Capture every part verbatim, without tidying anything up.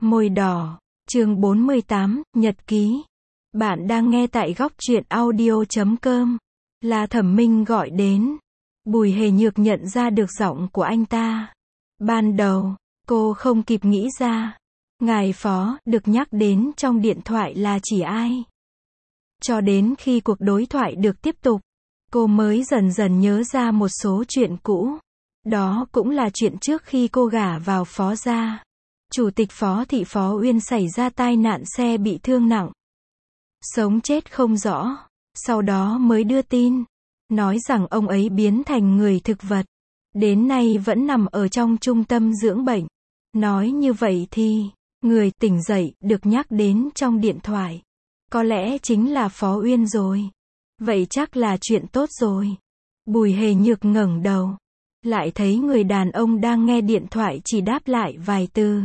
Môi đỏ, chương bốn mươi tám, Nhật ký. Bạn đang nghe tại góc truyện audio chấm com. Là Thẩm Minh gọi đến. Bùi Hề Nhược nhận ra được giọng của anh ta. Ban đầu, cô không kịp nghĩ ra. Ngài phó, được nhắc đến trong điện thoại là chỉ ai. Cho đến khi cuộc đối thoại được tiếp tục, cô mới dần dần nhớ ra một số chuyện cũ. Đó cũng là chuyện trước khi cô gả vào phó gia. Chủ tịch Phó thị Phó Uyên xảy ra tai nạn xe bị thương nặng. Sống chết không rõ. Sau đó mới đưa tin. Nói rằng ông ấy biến thành người thực vật. Đến nay vẫn nằm ở trong trung tâm dưỡng bệnh. Nói như vậy thì, người tỉnh dậy được nhắc đến trong điện thoại. Có lẽ chính là Phó Uyên rồi. Vậy chắc là chuyện tốt rồi. Bùi Hề Nhược ngẩng đầu. Lại thấy người đàn ông đang nghe điện thoại chỉ đáp lại vài từ.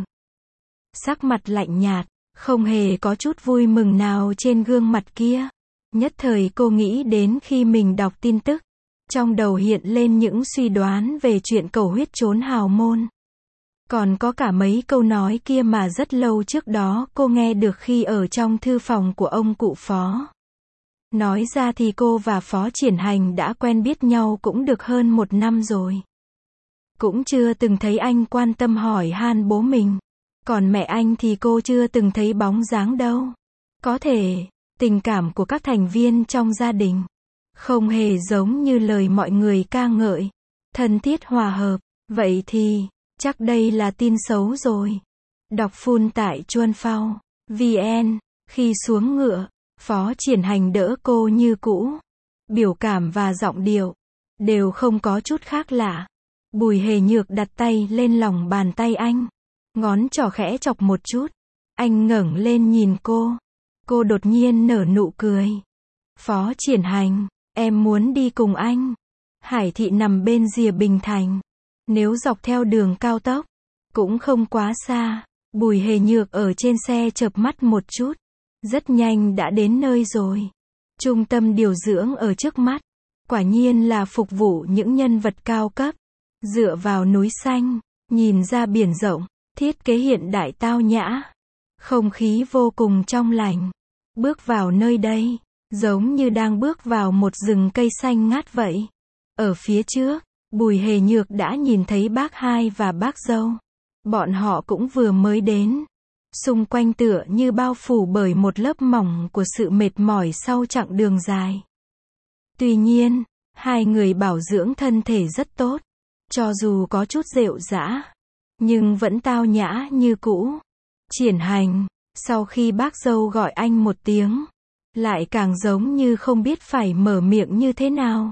Sắc mặt lạnh nhạt, không hề có chút vui mừng nào trên gương mặt kia. Nhất thời cô nghĩ đến khi mình đọc tin tức. Trong đầu hiện lên những suy đoán về chuyện cầu huyết trốn hào môn. Còn có cả mấy câu nói kia mà rất lâu trước đó cô nghe được khi ở trong thư phòng của ông cụ Phó. Nói ra thì cô và Phó Triển Hành đã quen biết nhau cũng được hơn một năm rồi. Cũng chưa từng thấy anh quan tâm hỏi han bố mình. Còn mẹ anh thì cô chưa từng thấy bóng dáng đâu. Có thể, tình cảm của các thành viên trong gia đình không hề giống như lời mọi người ca ngợi. Thân thiết hòa hợp. Vậy thì, chắc đây là tin xấu rồi. Đọc full tại chuan phao vn. Khi xuống ngựa, Phó Triển Hành đỡ cô như cũ. Biểu cảm và giọng điệu đều không có chút khác lạ. Bùi Hề Nhược đặt tay lên lòng bàn tay anh. Ngón trỏ khẽ chọc một chút. Anh ngẩng lên nhìn cô. Cô đột nhiên nở nụ cười. Phó Triển Hành, em muốn đi cùng anh. Hải thị nằm bên rìa Bình Thành. Nếu dọc theo đường cao tốc, cũng không quá xa. Bùi Hề Nhược ở trên xe chợp mắt một chút. Rất nhanh đã đến nơi rồi. Trung tâm điều dưỡng ở trước mắt. Quả nhiên là phục vụ những nhân vật cao cấp. Dựa vào núi xanh, nhìn ra biển rộng. Thiết kế hiện đại tao nhã. Không khí vô cùng trong lành. Bước vào nơi đây, giống như đang bước vào một rừng cây xanh ngát vậy. Ở phía trước, Bùi Hề Nhược đã nhìn thấy bác hai và bác dâu. Bọn họ cũng vừa mới đến. Xung quanh tựa như bao phủ bởi một lớp mỏng của sự mệt mỏi sau chặng đường dài. Tuy nhiên, hai người bảo dưỡng thân thể rất tốt. Cho dù có chút rệu rã, nhưng vẫn tao nhã như cũ. Triển Hành, sau khi bác dâu gọi anh một tiếng, lại càng giống như không biết phải mở miệng như thế nào.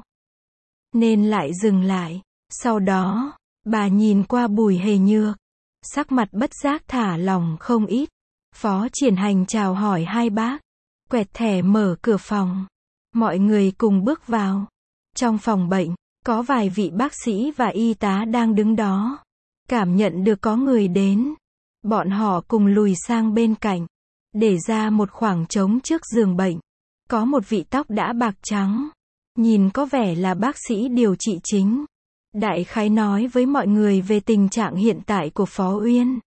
Nên lại dừng lại. Sau đó, bà nhìn qua Bùi Hề Nhược. Sắc mặt bất giác thả lỏng không ít. Phó Triển Hành chào hỏi hai bác. Quẹt thẻ mở cửa phòng. Mọi người cùng bước vào. Trong phòng bệnh, có vài vị bác sĩ và y tá đang đứng đó. Cảm nhận được có người đến. Bọn họ cùng lùi sang bên cạnh. Để ra một khoảng trống trước giường bệnh. Có một vị tóc đã bạc trắng. Nhìn có vẻ là bác sĩ điều trị chính. Đại khái nói với mọi người về tình trạng hiện tại của Phó Uyên.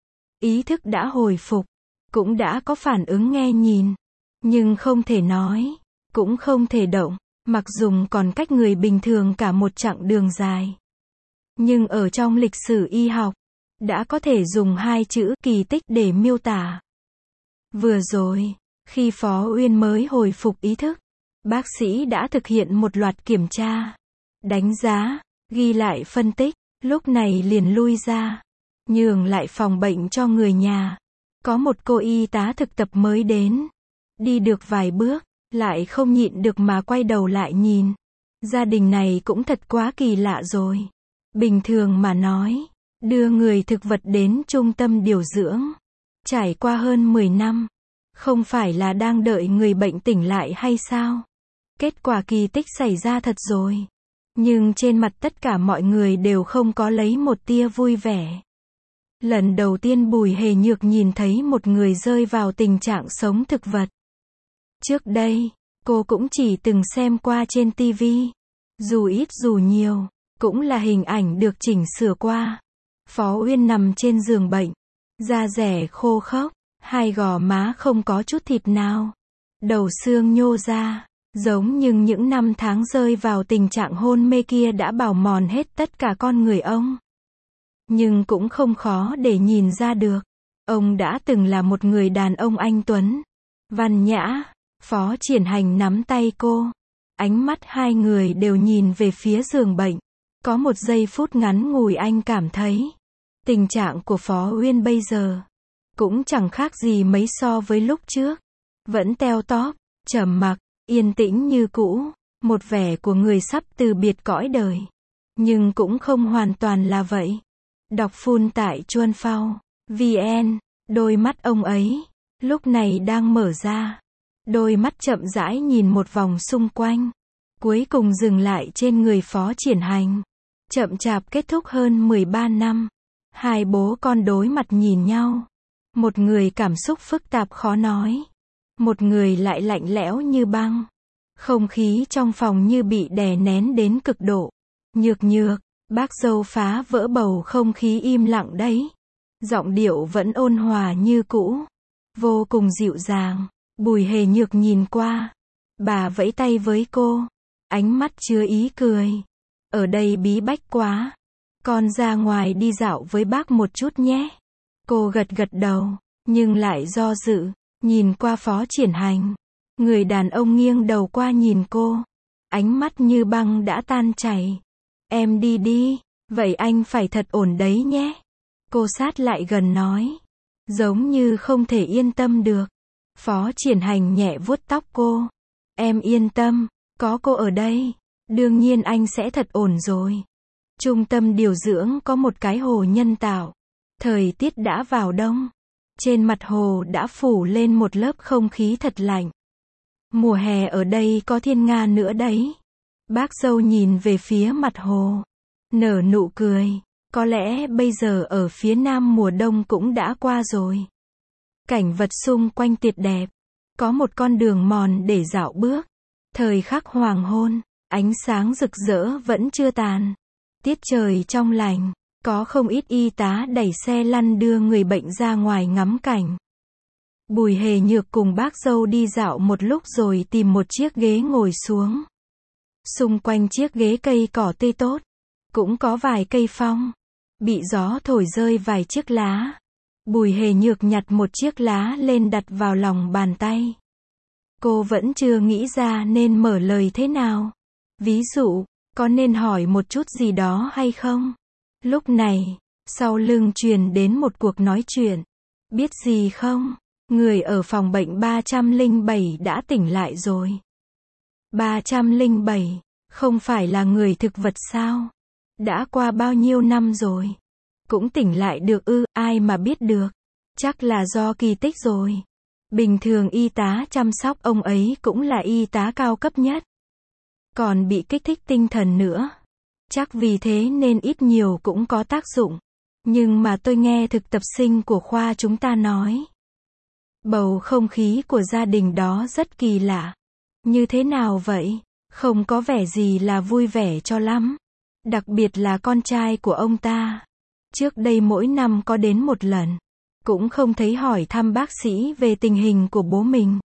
Ý thức đã hồi phục. Cũng đã có phản ứng nghe nhìn. Nhưng không thể nói. Cũng không thể động. Mặc dùng còn cách người bình thường cả một chặng đường dài. Nhưng ở trong lịch sử y học, đã có thể dùng hai chữ kỳ tích để miêu tả. Vừa rồi, khi Phó Uyên mới hồi phục ý thức, bác sĩ đã thực hiện một loạt kiểm tra, đánh giá, ghi lại phân tích, lúc này liền lui ra, nhường lại phòng bệnh cho người nhà. Có một cô y tá thực tập mới đến, đi được vài bước, lại không nhịn được mà quay đầu lại nhìn. Gia đình này cũng thật quá kỳ lạ rồi. Bình thường mà nói, đưa người thực vật đến trung tâm điều dưỡng, trải qua hơn mười năm, không phải là đang đợi người bệnh tỉnh lại hay sao? Kết quả kỳ tích xảy ra thật rồi. Nhưng trên mặt tất cả mọi người đều không có lấy một tia vui vẻ. Lần đầu tiên Bùi Hề Nhược nhìn thấy một người rơi vào tình trạng sống thực vật. Trước đây, cô cũng chỉ từng xem qua trên ti vi. Dù ít dù nhiều, cũng là hình ảnh được chỉnh sửa qua. Phó Uyên nằm trên giường bệnh. Da rẻ khô khốc, hai gò má không có chút thịt nào. Đầu xương nhô ra, giống như những năm tháng rơi vào tình trạng hôn mê kia đã bào mòn hết tất cả con người ông. Nhưng cũng không khó để nhìn ra được. Ông đã từng là một người đàn ông anh tuấn, văn nhã. Phó Triển Hành nắm tay cô. Ánh mắt hai người đều nhìn về phía giường bệnh. Có một giây phút ngắn ngủi anh cảm thấy tình trạng của Phó Uyên bây giờ cũng chẳng khác gì mấy so với lúc trước. Vẫn teo tóp, trầm mặc, yên tĩnh như cũ, một vẻ của người sắp từ biệt cõi đời. Nhưng cũng không hoàn toàn là vậy. Đọc phun tại Chuan Phao vê en, đôi mắt ông ấy lúc này đang mở ra. Đôi mắt chậm rãi nhìn một vòng xung quanh, cuối cùng dừng lại trên người Phó Triển Hành. Chậm chạp kết thúc hơn mười ba năm. Hai bố con đối mặt nhìn nhau. Một người cảm xúc phức tạp khó nói. Một người lại lạnh lẽo như băng. Không khí trong phòng như bị đè nén đến cực độ. Nhược nhược, bác dâu phá vỡ bầu không khí im lặng đấy. Giọng điệu vẫn ôn hòa như cũ. Vô cùng dịu dàng. Bùi Hề Nhược nhìn qua. Bà vẫy tay với cô. Ánh mắt chứa ý cười. Ở đây bí bách quá. Con ra ngoài đi dạo với bác một chút nhé. Cô gật gật đầu, nhưng lại do dự, nhìn qua Phó Triển Hành. Người đàn ông nghiêng đầu qua nhìn cô. Ánh mắt như băng đã tan chảy. Em đi đi, vậy anh phải thật ổn đấy nhé. Cô sát lại gần nói. Giống như không thể yên tâm được. Phó Triển Hành nhẹ vuốt tóc cô. Em yên tâm, có cô ở đây. Đương nhiên anh sẽ thật ổn rồi. Trung tâm điều dưỡng có một cái hồ nhân tạo. Thời tiết đã vào đông. Trên mặt hồ đã phủ lên một lớp không khí thật lạnh. Mùa hè ở đây có thiên nga nữa đấy. Bác dâu nhìn về phía mặt hồ. Nở nụ cười. Có lẽ bây giờ ở phía nam mùa đông cũng đã qua rồi. Cảnh vật xung quanh tuyệt đẹp. Có một con đường mòn để dạo bước. Thời khắc hoàng hôn. Ánh sáng rực rỡ vẫn chưa tàn. Tiết trời trong lành. Có không ít y tá đẩy xe lăn đưa người bệnh ra ngoài ngắm cảnh. Bùi Hề Nhược cùng bác dâu đi dạo một lúc rồi tìm một chiếc ghế ngồi xuống. Xung quanh chiếc ghế cây cỏ tươi tốt. Cũng có vài cây phong. Bị gió thổi rơi vài chiếc lá. Bùi Hề Nhược nhặt một chiếc lá lên đặt vào lòng bàn tay. Cô vẫn chưa nghĩ ra nên mở lời thế nào. Ví dụ, có nên hỏi một chút gì đó hay không? Lúc này, sau lưng truyền đến một cuộc nói chuyện. Biết gì không? Người ở phòng bệnh ba trăm lẻ bảy đã tỉnh lại rồi. ba trăm lẻ bảy, không phải là người thực vật sao? Đã qua bao nhiêu năm rồi? Cũng tỉnh lại được ư, ai mà biết được. Chắc là do kỳ tích rồi. Bình thường y tá chăm sóc ông ấy cũng là y tá cao cấp nhất. Còn bị kích thích tinh thần nữa. Chắc vì thế nên ít nhiều cũng có tác dụng. Nhưng mà tôi nghe thực tập sinh của khoa chúng ta nói. Bầu không khí của gia đình đó rất kỳ lạ. Như thế nào vậy? Không có vẻ gì là vui vẻ cho lắm. Đặc biệt là con trai của ông ta. Trước đây mỗi năm có đến một lần. Cũng không thấy hỏi thăm bác sĩ về tình hình của bố mình.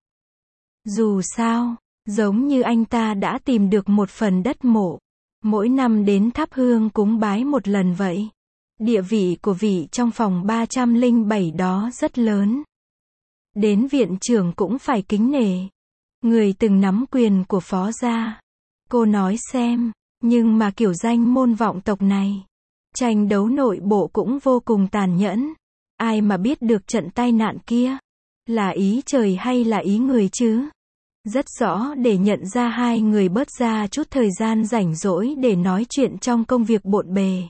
Dù sao, giống như anh ta đã tìm được một phần đất mộ. Mỗi năm đến thắp hương cúng bái một lần vậy. Địa vị của vị trong phòng ba trăm lẻ bảy đó rất lớn. Đến viện trưởng cũng phải kính nể. Người từng nắm quyền của phó gia. Cô nói xem, nhưng mà kiểu danh môn vọng tộc này. Tranh đấu nội bộ cũng vô cùng tàn nhẫn. Ai mà biết được trận tai nạn kia. Là ý trời hay là ý người chứ? Rất rõ để nhận ra hai người bớt ra chút thời gian rảnh rỗi để nói chuyện trong công việc bộn bề.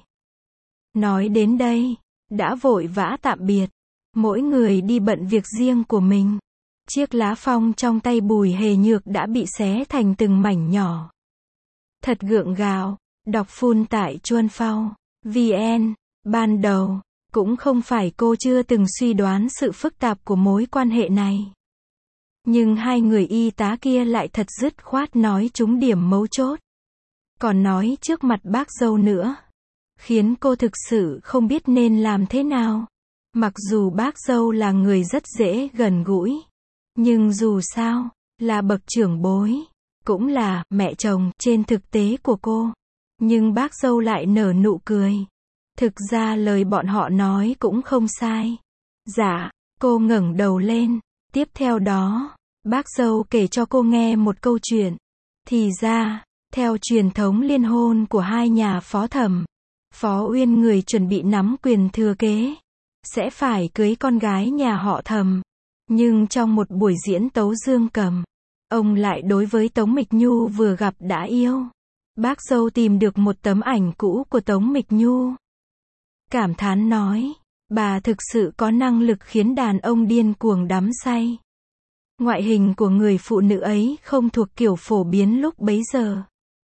Nói đến đây, đã vội vã tạm biệt. Mỗi người đi bận việc riêng của mình. Chiếc lá phong trong tay Bùi Hề Nhược đã bị xé thành từng mảnh nhỏ. Thật gượng gạo, đọc phun tại Chuan Phao vê en. Ban đầu, cũng không phải cô chưa từng suy đoán sự phức tạp của mối quan hệ này. Nhưng hai người y tá kia lại thật dứt khoát nói trúng điểm mấu chốt. Còn nói trước mặt bác dâu nữa. Khiến cô thực sự không biết nên làm thế nào. Mặc dù bác dâu là người rất dễ gần gũi, nhưng dù sao, là bậc trưởng bối, cũng là mẹ chồng trên thực tế của cô. Nhưng bác dâu lại nở nụ cười. Thực ra lời bọn họ nói cũng không sai. Dạ, cô ngẩng đầu lên. Tiếp theo đó, bác dâu kể cho cô nghe một câu chuyện. Thì ra, theo truyền thống liên hôn của hai nhà phó thẩm, Phó Uyên người chuẩn bị nắm quyền thừa kế, sẽ phải cưới con gái nhà họ Thẩm. Nhưng trong một buổi diễn tấu dương cầm, ông lại đối với Tống Mịch Nhu vừa gặp đã yêu. Bác dâu tìm được một tấm ảnh cũ của Tống Mịch Nhu. Cảm thán nói, bà thực sự có năng lực khiến đàn ông điên cuồng đắm say. Ngoại hình của người phụ nữ ấy không thuộc kiểu phổ biến lúc bấy giờ,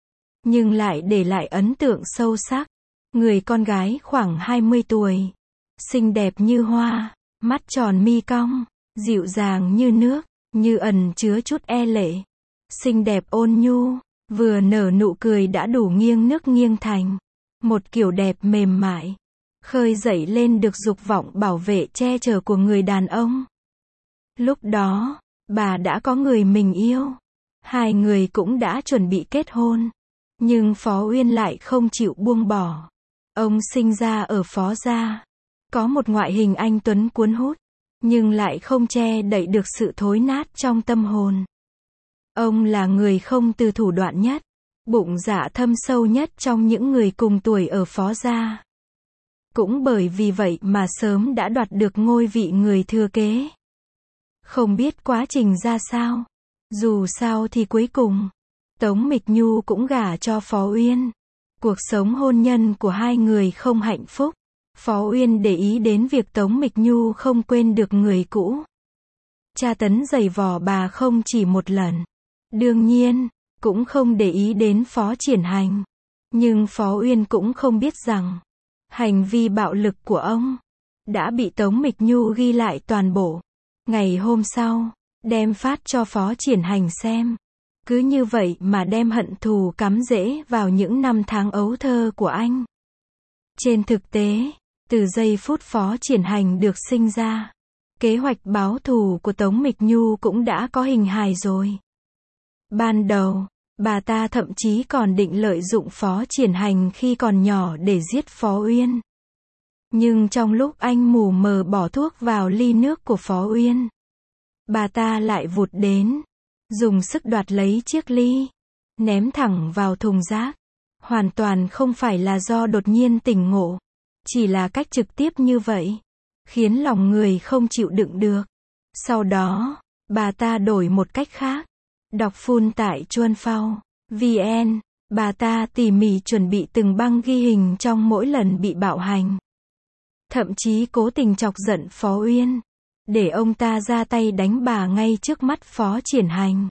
nhưng lại để lại ấn tượng sâu sắc. Người con gái khoảng hai mươi tuổi, xinh đẹp như hoa, mắt tròn mi cong, dịu dàng như nước, như ẩn chứa chút e lệ. Xinh đẹp ôn nhu, vừa nở nụ cười đã đủ nghiêng nước nghiêng thành. Một kiểu đẹp mềm mại, khơi dậy lên được dục vọng bảo vệ che chở của người đàn ông. Lúc đó, bà đã có người mình yêu. Hai người cũng đã chuẩn bị kết hôn. Nhưng Phó Uyên lại không chịu buông bỏ. Ông sinh ra ở Phó gia, có một ngoại hình anh tuấn cuốn hút, nhưng lại không che đậy được sự thối nát trong tâm hồn. Ông là người không từ thủ đoạn nhất, bụng dạ thâm sâu nhất trong những người cùng tuổi ở Phó gia. Cũng bởi vì vậy mà sớm đã đoạt được ngôi vị người thừa kế. Không biết quá trình ra sao, dù sao thì cuối cùng, Tống Mịch Nhu cũng gả cho Phó Uyên. Cuộc sống hôn nhân của hai người không hạnh phúc. Phó Uyên để ý đến việc Tống Mịch Nhu không quên được người cũ. Tra tấn giày vò bà không chỉ một lần. Đương nhiên, cũng không để ý đến Phó Triển Hành. Nhưng Phó Uyên cũng không biết rằng, hành vi bạo lực của ông đã bị Tống Mịch Nhu ghi lại toàn bộ. Ngày hôm sau, đem phát cho Phó Triển Hành xem. Cứ như vậy mà đem hận thù cắm rễ vào những năm tháng ấu thơ của anh. Trên thực tế, từ giây phút Phó Triển Hành được sinh ra, kế hoạch báo thù của Tống Mịch Nhu cũng đã có hình hài rồi. Ban đầu, bà ta thậm chí còn định lợi dụng Phó Triển Hành khi còn nhỏ để giết Phó Uyên. Nhưng trong lúc anh mù mờ bỏ thuốc vào ly nước của Phó Uyên, bà ta lại vụt đến, dùng sức đoạt lấy chiếc ly, ném thẳng vào thùng rác. Hoàn toàn không phải là do đột nhiên tỉnh ngộ, chỉ là cách trực tiếp như vậy, khiến lòng người không chịu đựng được. Sau đó, bà ta đổi một cách khác. Đọc phun tại Chuan Phao vê en, bà ta tỉ mỉ chuẩn bị từng băng ghi hình trong mỗi lần bị bạo hành. Thậm chí cố tình chọc giận Phó Uyên, để ông ta ra tay đánh bà ngay trước mắt Phó Triển Hành.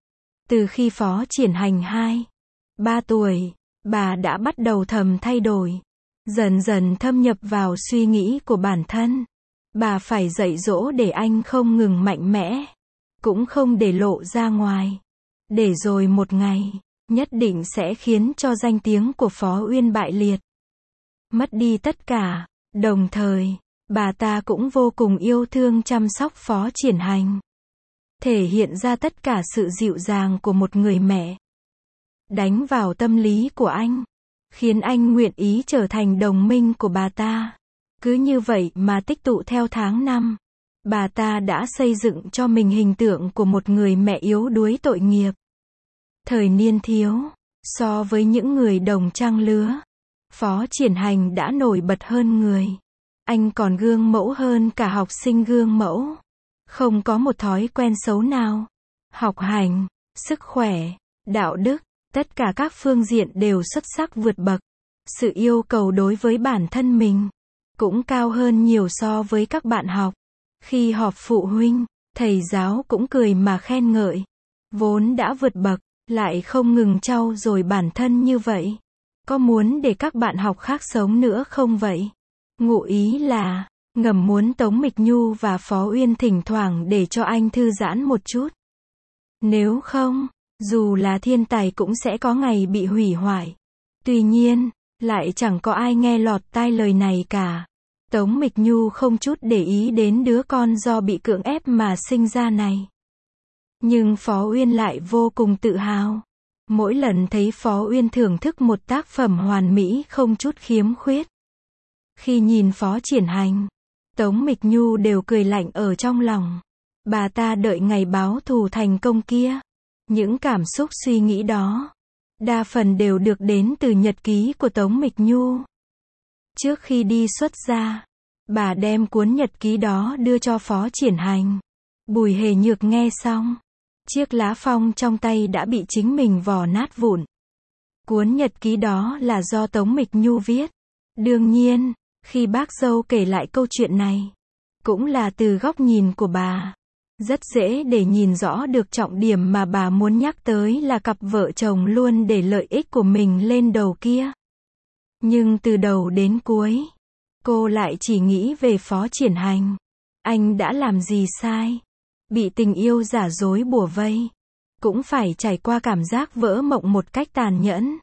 Từ khi Phó Triển Hành hai, ba tuổi, bà đã bắt đầu thầm thay đổi, dần dần thâm nhập vào suy nghĩ của bản thân. Bà phải dạy dỗ để anh không ngừng mạnh mẽ, cũng không để lộ ra ngoài. Để rồi một ngày, nhất định sẽ khiến cho danh tiếng của Phó Uyên bại liệt, mất đi tất cả. Đồng thời, bà ta cũng vô cùng yêu thương chăm sóc Phó Triển Hành, thể hiện ra tất cả sự dịu dàng của một người mẹ. Đánh vào tâm lý của anh, khiến anh nguyện ý trở thành đồng minh của bà ta. Cứ như vậy mà tích tụ theo tháng năm, bà ta đã xây dựng cho mình hình tượng của một người mẹ yếu đuối tội nghiệp. Thời niên thiếu, so với những người đồng trang lứa, Phó Triển Hành đã nổi bật hơn người. Anh còn gương mẫu hơn cả học sinh gương mẫu. Không có một thói quen xấu nào. Học hành, sức khỏe, đạo đức, tất cả các phương diện đều xuất sắc vượt bậc. Sự yêu cầu đối với bản thân mình cũng cao hơn nhiều so với các bạn học. Khi họp phụ huynh, thầy giáo cũng cười mà khen ngợi. Vốn đã vượt bậc, lại không ngừng trau dồi bản thân như vậy. Có muốn để các bạn học khác sống nữa không vậy? Ngụ ý là, ngầm muốn Tống Mịch Nhu và Phó Uyên thỉnh thoảng để cho anh thư giãn một chút. Nếu không, dù là thiên tài cũng sẽ có ngày bị hủy hoại. Tuy nhiên, lại chẳng có ai nghe lọt tai lời này cả. Tống Mịch Nhu không chút để ý đến đứa con do bị cưỡng ép mà sinh ra này. Nhưng Phó Uyên lại vô cùng tự hào. Mỗi lần thấy Phó Uyên thưởng thức một tác phẩm hoàn mỹ không chút khiếm khuyết. Khi nhìn Phó Triển Hành, Tống Mịch Nhu đều cười lạnh ở trong lòng. Bà ta đợi ngày báo thù thành công kia. Những cảm xúc suy nghĩ đó, đa phần đều được đến từ nhật ký của Tống Mịch Nhu. Trước khi đi xuất gia, bà đem cuốn nhật ký đó đưa cho Phó Triển Hành. Bùi Hề Nhược nghe xong, chiếc lá phong trong tay đã bị chính mình vò nát vụn. Cuốn nhật ký đó là do Tống Mịch Nhu viết. Đương nhiên, khi bác dâu kể lại câu chuyện này, cũng là từ góc nhìn của bà. Rất dễ để nhìn rõ được trọng điểm mà bà muốn nhắc tới là cặp vợ chồng luôn để lợi ích của mình lên đầu kia. Nhưng từ đầu đến cuối, cô lại chỉ nghĩ về Phó Triển Hành. Anh đã làm gì sai? Bị tình yêu giả dối bủa vây, cũng phải trải qua cảm giác vỡ mộng một cách tàn nhẫn.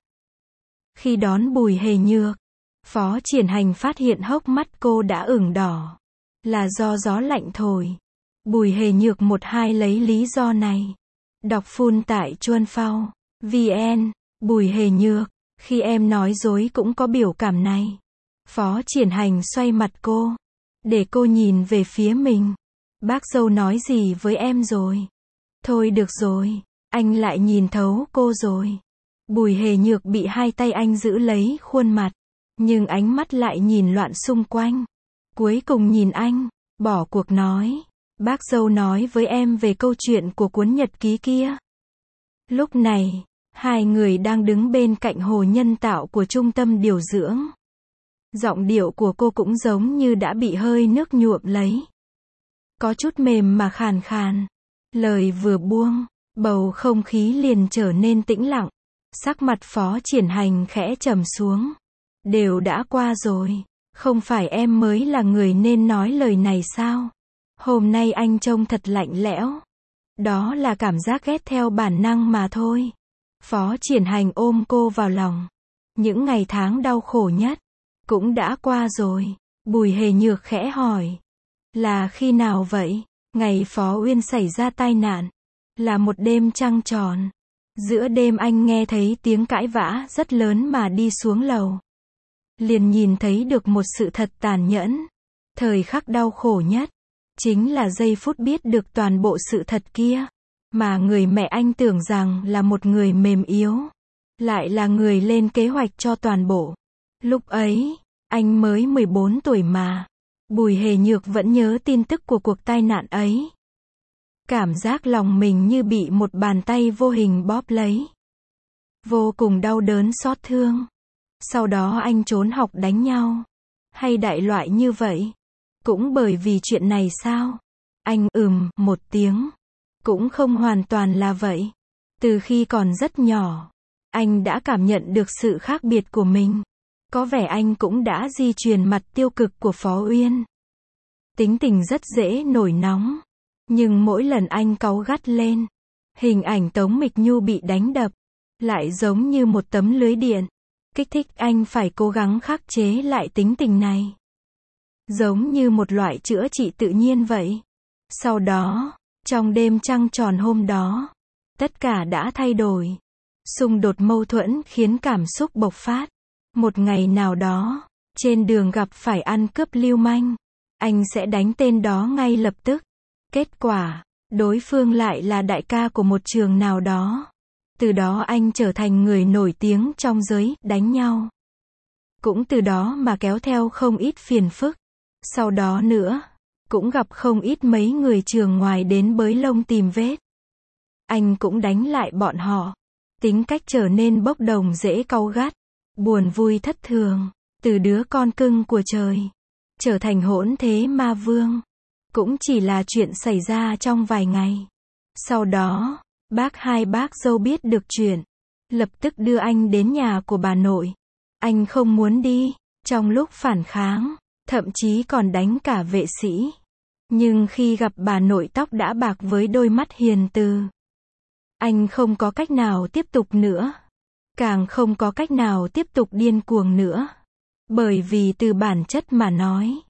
Khi đón Bùi Hề Nhược, Phó Triển Hành phát hiện hốc mắt cô đã ửng đỏ. Là do gió lạnh thổi. Bùi Hề Nhược một hai lấy lý do này. Đọc phun tại Chuan Phao, vn. Bùi Hề Nhược, khi em nói dối cũng có biểu cảm này. Phó Triển Hành xoay mặt cô, để cô nhìn về phía mình. Bác dâu nói gì với em rồi? Thôi được rồi, anh lại nhìn thấu cô rồi. Bùi Hề Nhược bị hai tay anh giữ lấy khuôn mặt, nhưng ánh mắt lại nhìn loạn xung quanh. Cuối cùng nhìn anh, bỏ cuộc nói. Bác dâu nói với em về câu chuyện của cuốn nhật ký kia. Lúc này, hai người đang đứng bên cạnh hồ nhân tạo của trung tâm điều dưỡng. Giọng điệu của cô cũng giống như đã bị hơi nước nhuộm lấy. Có chút mềm mà khàn khàn. Lời vừa buông, bầu không khí liền trở nên tĩnh lặng. Sắc mặt Phó Triển Hành khẽ trầm xuống. Đều đã qua rồi, không phải em mới là người nên nói lời này sao? Hôm nay anh trông thật lạnh lẽo. Đó là cảm giác ghét theo bản năng mà thôi. Phó Triển Hành ôm cô vào lòng. Những ngày tháng đau khổ nhất cũng đã qua rồi. Bùi Hề Nhược khẽ hỏi. Là khi nào vậy? Ngày Phó Uyên xảy ra tai nạn. Là một đêm trăng tròn. Giữa đêm anh nghe thấy tiếng cãi vã rất lớn mà đi xuống lầu. Liền nhìn thấy được một sự thật tàn nhẫn. Thời khắc đau khổ nhất chính là giây phút biết được toàn bộ sự thật kia. Mà người mẹ anh tưởng rằng là một người mềm yếu, lại là người lên kế hoạch cho toàn bộ. Lúc ấy, anh mới mười bốn tuổi mà. Bùi Hề Nhược vẫn nhớ tin tức của cuộc tai nạn ấy. Cảm giác lòng mình như bị một bàn tay vô hình bóp lấy. Vô cùng đau đớn xót thương. Sau đó anh trốn học đánh nhau. Hay đại loại như vậy. Cũng bởi vì chuyện này sao? Anh ừm một tiếng. Cũng không hoàn toàn là vậy. Từ khi còn rất nhỏ, anh đã cảm nhận được sự khác biệt của mình. Có vẻ anh cũng đã di truyền mặt tiêu cực của Phó Uyên. Tính tình rất dễ nổi nóng. Nhưng mỗi lần anh cáu gắt lên, hình ảnh Tống Mịch Nhu bị đánh đập, lại giống như một tấm lưới điện. Kích thích anh phải cố gắng khắc chế lại tính tình này. Giống như một loại chữa trị tự nhiên vậy. Sau đó, trong đêm trăng tròn hôm đó, tất cả đã thay đổi. Xung đột mâu thuẫn khiến cảm xúc bộc phát. Một ngày nào đó, trên đường gặp phải ăn cướp lưu manh, anh sẽ đánh tên đó ngay lập tức. Kết quả, đối phương lại là đại ca của một trường nào đó. Từ đó anh trở thành người nổi tiếng trong giới đánh nhau. Cũng từ đó mà kéo theo không ít phiền phức. Sau đó nữa, cũng gặp không ít mấy người trường ngoài đến bới lông tìm vết. Anh cũng đánh lại bọn họ. Tính cách trở nên bốc đồng dễ cáu gắt, buồn vui thất thường. Từ đứa con cưng của trời, trở thành hỗn thế ma vương. Cũng chỉ là chuyện xảy ra trong vài ngày. Sau đó, bác hai bác dâu biết được chuyện, lập tức đưa anh đến nhà của bà nội. Anh không muốn đi, trong lúc phản kháng, thậm chí còn đánh cả vệ sĩ. Nhưng khi gặp bà nội tóc đã bạc với đôi mắt hiền từ, anh không có cách nào tiếp tục nữa. Càng không có cách nào tiếp tục điên cuồng nữa. Bởi vì từ bản chất mà nói,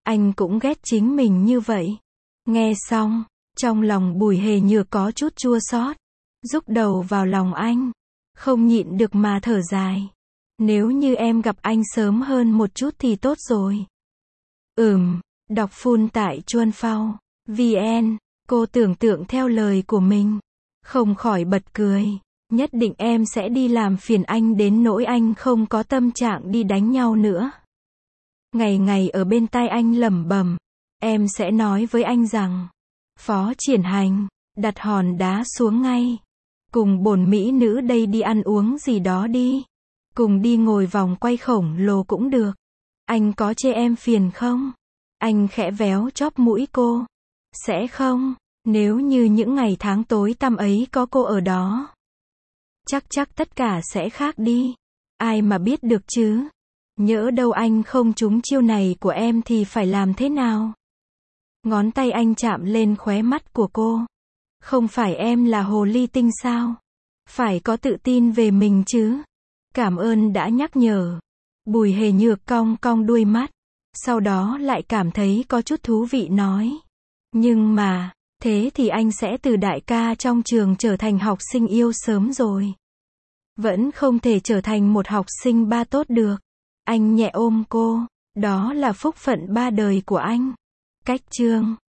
Anh cũng ghét chính mình như vậy. Nghe xong, trong lòng Bùi Hề Nhược có chút chua xót, rúc đầu vào lòng anh, không nhịn được mà thở dài. Nếu như em gặp anh sớm hơn một chút thì tốt rồi. Ừm, đọc full tại chuan phao chấm vn, cô tưởng tượng theo lời của mình, không khỏi bật cười. Nhất định em sẽ đi làm phiền anh đến nỗi anh không có tâm trạng đi đánh nhau nữa. Ngày ngày ở bên tai anh lẩm bẩm, em sẽ nói với anh rằng, Phó Triển Hành, đặt hòn đá xuống ngay. Cùng bổn mỹ nữ đây đi ăn uống gì đó đi. Cùng đi ngồi vòng quay khổng lồ cũng được. Anh có chê em phiền không? Anh khẽ véo chóp mũi cô. Sẽ không, nếu như những ngày tháng tối tăm ấy có cô ở đó. Chắc chắc tất cả sẽ khác đi. Ai mà biết được chứ? Nhỡ đâu anh không trúng chiêu này của em thì phải làm thế nào? Ngón tay anh chạm lên khóe mắt của cô. Không phải em là hồ ly tinh sao? Phải có tự tin về mình chứ. Cảm ơn đã nhắc nhở. Bùi Hề Nhược cong cong đuôi mắt. Sau đó lại cảm thấy có chút thú vị nói. Nhưng mà, thế thì anh sẽ từ đại ca trong trường trở thành học sinh yêu sớm rồi. Vẫn không thể trở thành một học sinh ba tốt được. Anh nhẹ ôm cô. Đó là phúc phận ba đời của anh. Cách chương